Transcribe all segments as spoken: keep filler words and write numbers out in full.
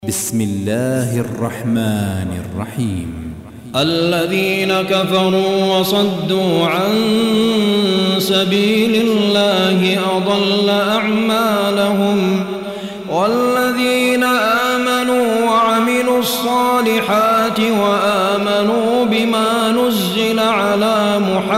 بسم الله الرحمن الرحيم. الذين كفروا وصدوا عن سبيل الله أضل أعمالهم والذين آمنوا وعملوا الصالحات وآمنوا بما نزل على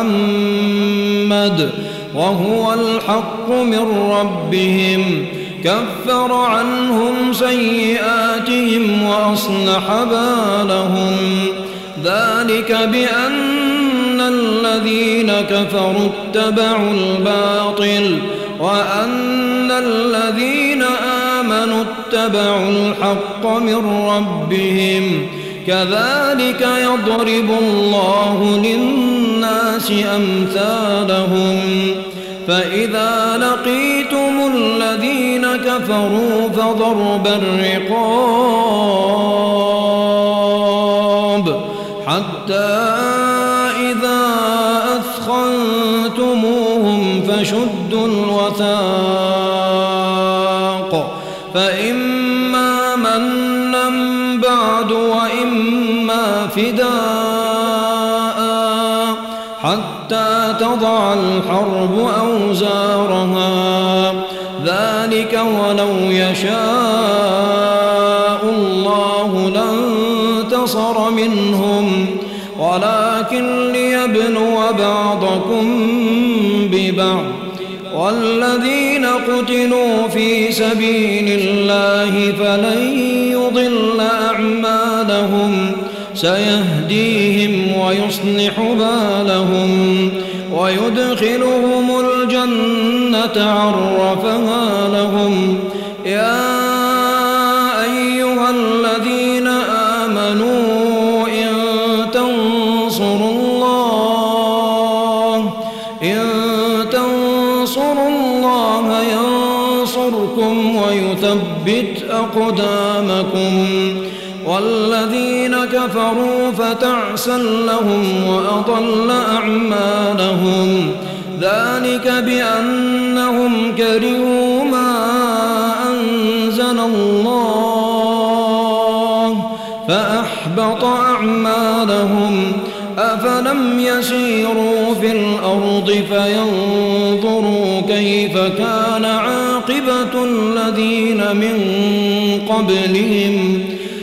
محمد وهو الحق من ربهم كفر عنهم سيئاتهم وأصلح بالهم ذلك بأن الذين كفروا اتبعوا الباطل وأن الذين آمنوا اتبعوا الحق من ربهم كذلك يضرب الله للناس أمثالهم فإذا لقيتم الذين كفروا فضرب الرقاب حتى إذا أثخنتموهم فشدوا الوثاق فإما منا بعد وإما فداء حتى تضع الحرب أوزارها ذلك ولو يشاء الله لانتصر منهم ولكن ليبلو بعضكم ببعض والذين قتلوا في سبيل الله فلن يضل أعمالهم سيهديهم ويصلح بالهم ويدخلهم الجنة عرفها لهم يا أيها الذين آمنوا إن تنصروا الله إن تنصروا الله ينصركم ويثبت أقدامكم والذين كفروا فتعسا لهم وأضل أعمالهم ذلك بأنهم كرهوا ما أنزل الله فأحبط أعمالهم أفلم يسيروا في الأرض فينظروا كيف كان عاقبة الذين من قبلهم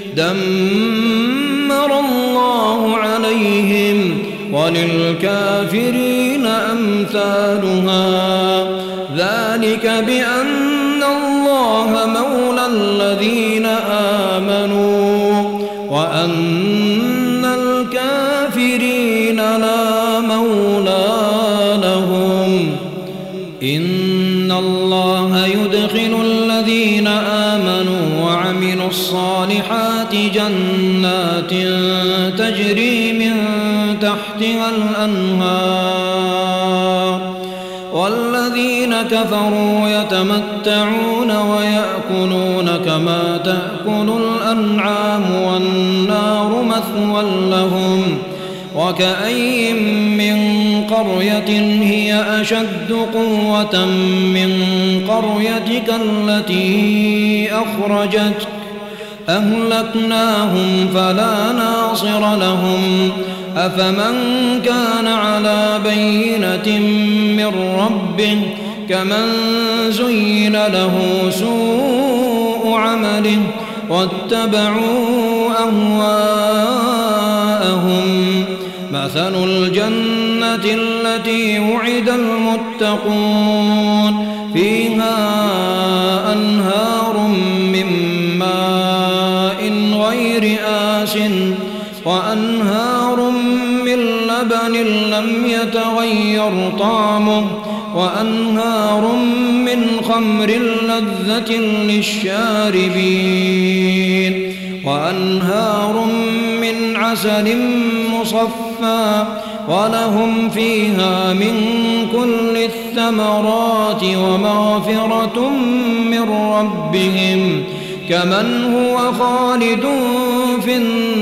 دمر الله عليهم وللكافرين أمثالها ذلك بأن الله مولى الذين آمنوا وأن الكافرين لا مولى لهم إن الله يدخل الذين آمنوا وعملوا الصالحات جنات تجري من تحتها الأنهار والذين كفروا يتمتعون ويأكلون كما تأكل الأنعام والنار مثوى لهم وكأي من قرية هي أشد قوة من قريتك التي أخرجتك أهلكناهم فلا ناصر لهم أفمن كان على بينة من ربه كمن زين له سوء عمله واتبعوا أهواءهم مثل الجنة التي وعد المتقون فيها أنهار من ماء غير آسٍ وأنهار من لبن لم يتغير طعمه وأنهار من خمر لذة للشاربين وأنهار من عسل مصفى ولهم فيها من كل الثمرات ومغفرة من ربهم كمن هو خالد في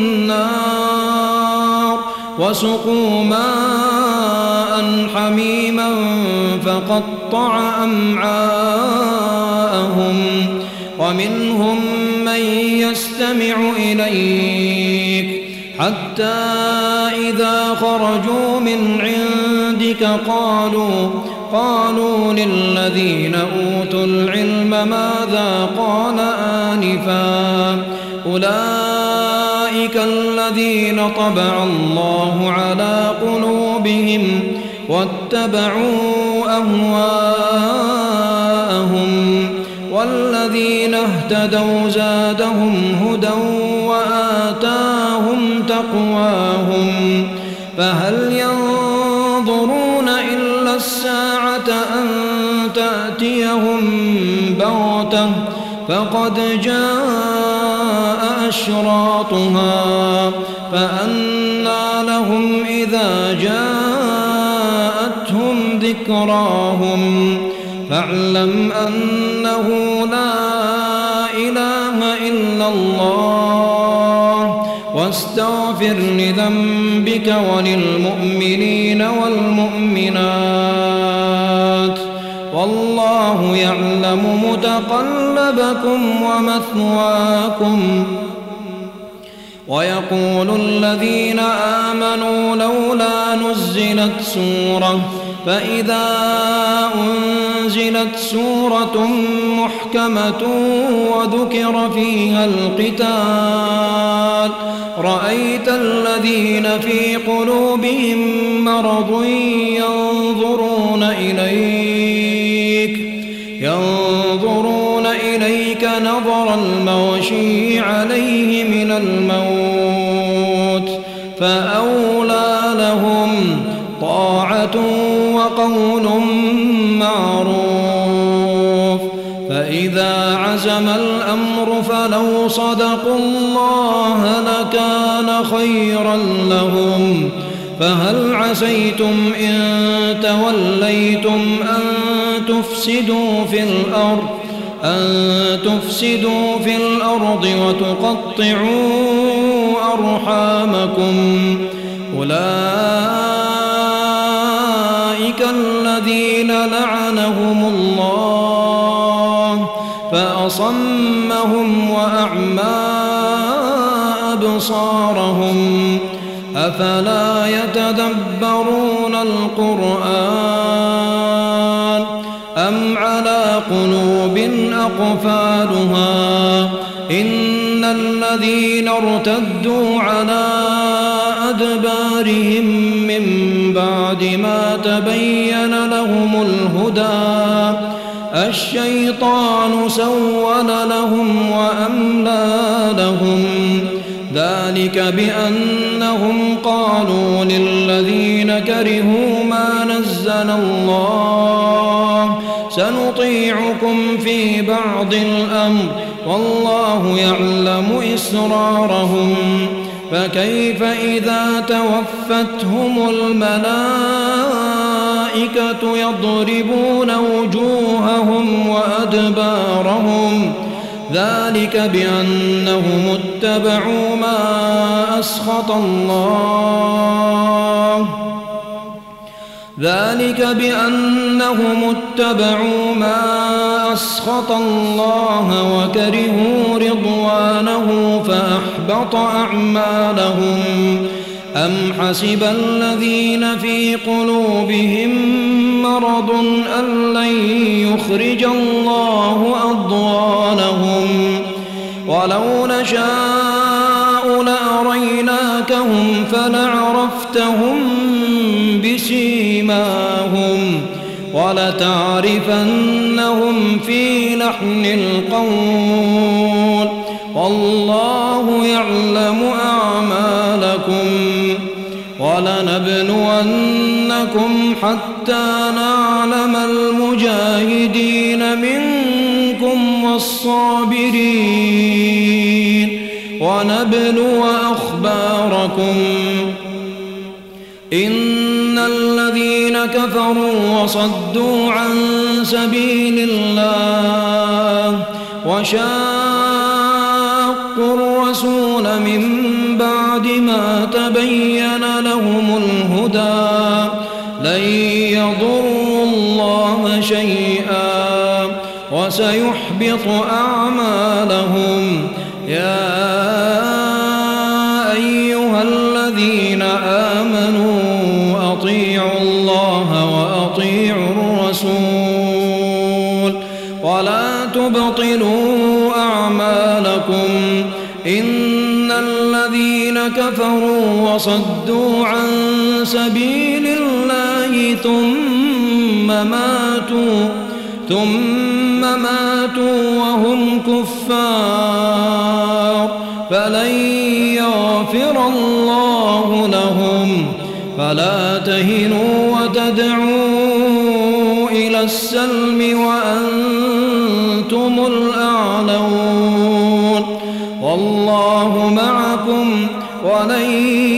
النار وسقوا ماء حميما فقطع أمعاءهم ومنهم من يستمع إليك حتى إذا خرجوا من عندك قالوا قالوا للذين أوتوا العلم ماذا قال آنفا أولئك الذين طبع الله على قلوبهم واتبعوا أهواءهم والذين اهتدوا زادهم هدى وآتاهم تقواهم فهل ينظرون إلا الساعة أن تأتيهم بغتة فقد جاء أشراطها فأنى لهم إذا جاءتهم ذكراهم فاعلم أنه لا إله إلا الله واستغفر لذنبك وللمؤمنين والمؤمنات والله يعلم متقلبكم ومثواكم ويقول الذين آمنوا لولا نزلت سورة فإذا أنزلت سورة محكمة وذكر فيها القتال رأيت الذين في قلوبهم مرض ينظرون إليك ينظرون إليك نظر المغشي عليه من الموت فأولى لهم طاعة وقول معروف فإذا عزم الأمر فلو صدقوا الله لكان خيرا لهم فهل عسيتم إن توليتم أن تفسدوا في الأرض أن تفسدوا في الأرض وتقطعوا أرحامكم أولئك الذين لعنهم الله فأصمهم وأعمى أبصارهم أفلا يتدبرون القرآن أم على قلوب أقفالها إن الذين ارتدوا على أدبارهم من بعد ما تبين لهم الهدى الشيطان سول لهم وأملى لهم ذلك بأنهم قالوا للذين كرهوا ما نزل الله سنطيعكم في بعض الأمر والله يعلم إسرارهم فكيف إذا توفتهم الملائكة يضربون وجوههم وأدبارهم ذلك بأنهم اتبعوا ما أسخط الله ذلك بأنهم اتبعوا ما أسخط الله وكرهوا رضوانه فأحبط أعمالهم أم حسب الذين في قلوبهم مرض أن لن يخرج الله أضغانهم ولو نشاء لأريناكهم فلعرفتهم بسيماهم ولتعرفنهم في لحن القول والله يعلم أعمالكم ولنبلونكم حتى نعلم المجاهدين منكم والصابرين ونبلو أخباركم إن الذين كفروا وصدوا عن سبيل الله وشاقوا الرسول من بعد ما تبين لهم الهدى لن يضروا الله شيئا وسيحبط أعمالهم. يا أيها الذين آمنوا أطيعوا الله وأطيعوا الرسول ولا تبطلوا أعمالكم. إن الذين كفروا وصدوا عن سبيل الله ثم ماتوا ثم ماتوا وهم كفار فلن يغفر الله لهم. فلا تهنوا وتدعوا إلى السلم وأنتم الأعلون والله معكم ولن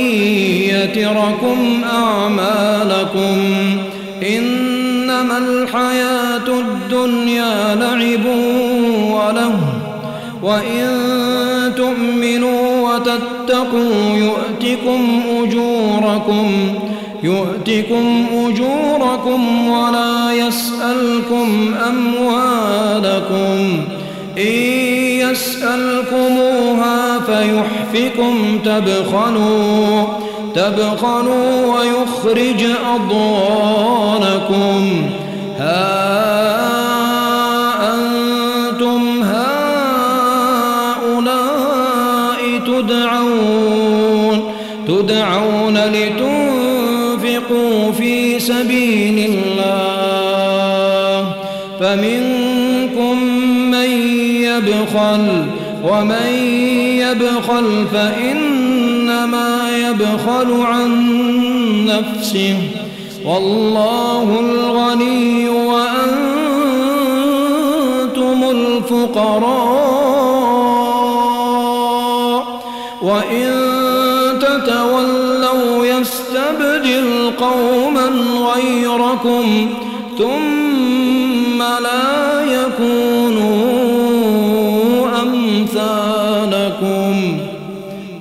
يتركم أعمالكم. إنما الحياة الدنيا لعب وله وإن تؤمنوا وتتقوا يؤتكم أجوركم يؤتكم أجوركم ولا يسألكم أموالكم. إن يسألكموها فيحفكم تبخلوا تبخلوا ويخرج أضغانكم. ها أنتم هؤلاء تدعون تدعون لتنفقوا في سبيل الله فمنكم من يبخل ومن يبخل فإنما يبخل عن نفسه والله الغني وأنتم الفقراء. وإن تتولوا يستبدل قوما غيركم ثم لا يكونوا